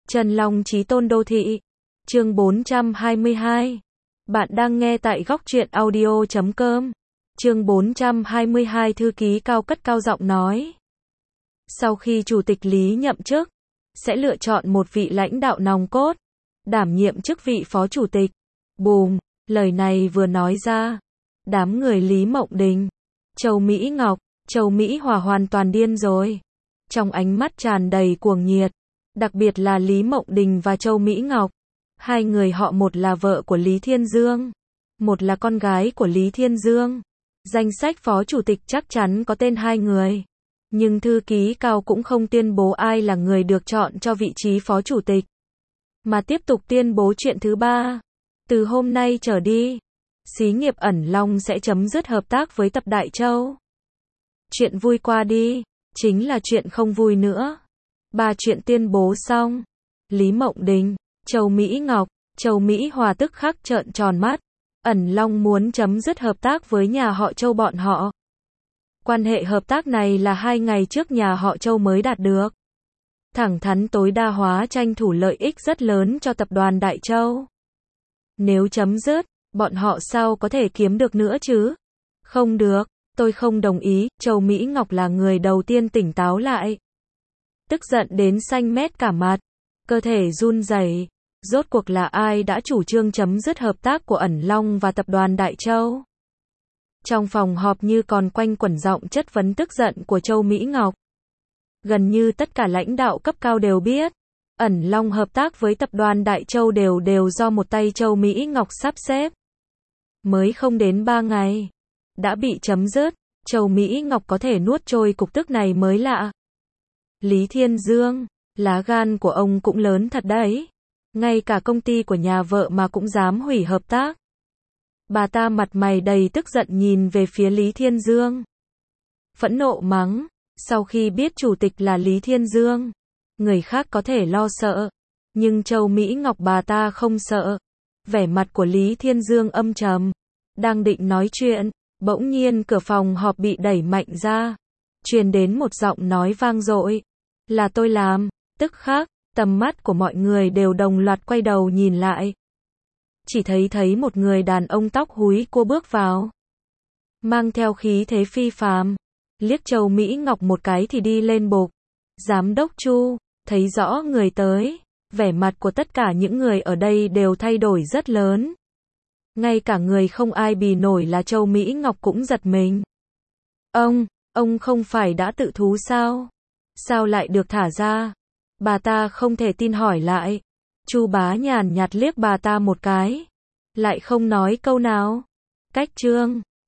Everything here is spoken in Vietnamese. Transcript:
Trần Long Chí Tôn Đô Thị. Chương 422. Bạn đang nghe tại góc truyện audio.com. Chương 422 thư ký cao cất cao giọng nói. Sau khi chủ tịch Lý nhậm chức, sẽ lựa chọn một vị lãnh đạo nòng cốt, đảm nhiệm chức vị phó chủ tịch. Bùm, lời này vừa nói ra, đám người Lý Mộng Đình, Châu Mỹ Ngọc, Châu Mỹ Hòa hoàn toàn điên rồi. Trong ánh mắt tràn đầy cuồng nhiệt, đặc biệt là Lý Mộng Đình và Châu Mỹ Ngọc. Hai người họ, một là vợ của Lý Thiên Dương, một là con gái của Lý Thiên Dương. Danh sách phó chủ tịch chắc chắn có tên hai người, nhưng thư ký cao cũng không tuyên bố ai là người được chọn cho vị trí phó chủ tịch, mà tiếp tục tuyên bố chuyện thứ ba. Từ hôm nay trở đi, xí nghiệp Ẩn Long sẽ chấm dứt hợp tác với Tập Đại Châu. Chuyện vui qua đi, chính là chuyện không vui nữa. Ba chuyện tuyên bố xong, Lý Mộng Đình, Châu Mỹ Ngọc, Châu Mỹ Hòa tức khắc trợn tròn mắt. Ẩn Long muốn chấm dứt hợp tác với nhà họ Châu bọn họ. Quan hệ hợp tác này là 2 ngày trước nhà họ Châu mới đạt được. Thẳng thắn tối đa hóa, tranh thủ lợi ích rất lớn cho tập đoàn Đại Châu. Nếu chấm dứt, bọn họ sao có thể kiếm được nữa chứ? Không được, tôi không đồng ý. Châu Mỹ Ngọc là người đầu tiên tỉnh táo lại. Tức giận đến xanh mét cả mặt, cơ thể run rẩy. Rốt cuộc là ai đã chủ trương chấm dứt hợp tác của Ẩn Long và tập đoàn Đại Châu? Trong phòng họp như còn quanh quẩn giọng chất vấn tức giận của Châu Mỹ Ngọc. Gần như tất cả lãnh đạo cấp cao đều biết, Ẩn Long hợp tác với tập đoàn Đại Châu đều do một tay Châu Mỹ Ngọc sắp xếp. Mới không đến 3 ngày, đã bị chấm dứt. Châu Mỹ Ngọc có thể nuốt trôi cục tức này mới lạ. Lý Thiên Dương, lá gan của ông cũng lớn thật đấy. Ngay cả công ty của nhà vợ mà cũng dám hủy hợp tác. Bà ta mặt mày đầy tức giận nhìn về phía Lý Thiên Dương, phẫn nộ mắng. Sau khi biết chủ tịch là Lý Thiên Dương, người khác có thể lo sợ, nhưng Châu Mỹ Ngọc bà ta không sợ. Vẻ mặt của Lý Thiên Dương âm trầm, đang định nói chuyện, bỗng nhiên cửa phòng họp bị đẩy mạnh ra, truyền đến một giọng nói vang dội. Là tôi làm. Tức khắc, tầm mắt của mọi người đều đồng loạt quay đầu nhìn lại. Chỉ thấy một người đàn ông tóc húi cua bước vào, mang theo khí thế phi phàm, liếc Châu Mỹ Ngọc một cái thì đi lên bục. Giám đốc Chu, thấy rõ người tới, vẻ mặt của tất cả những người ở đây đều thay đổi rất lớn. Ngay cả người không ai bì nổi là Châu Mỹ Ngọc cũng giật mình. Ông không phải đã tự thú sao? Sao lại được thả ra? Bà ta không thể tin hỏi lại. Chu Bá nhàn nhạt liếc bà ta một cái, lại không nói câu nào. Cách chương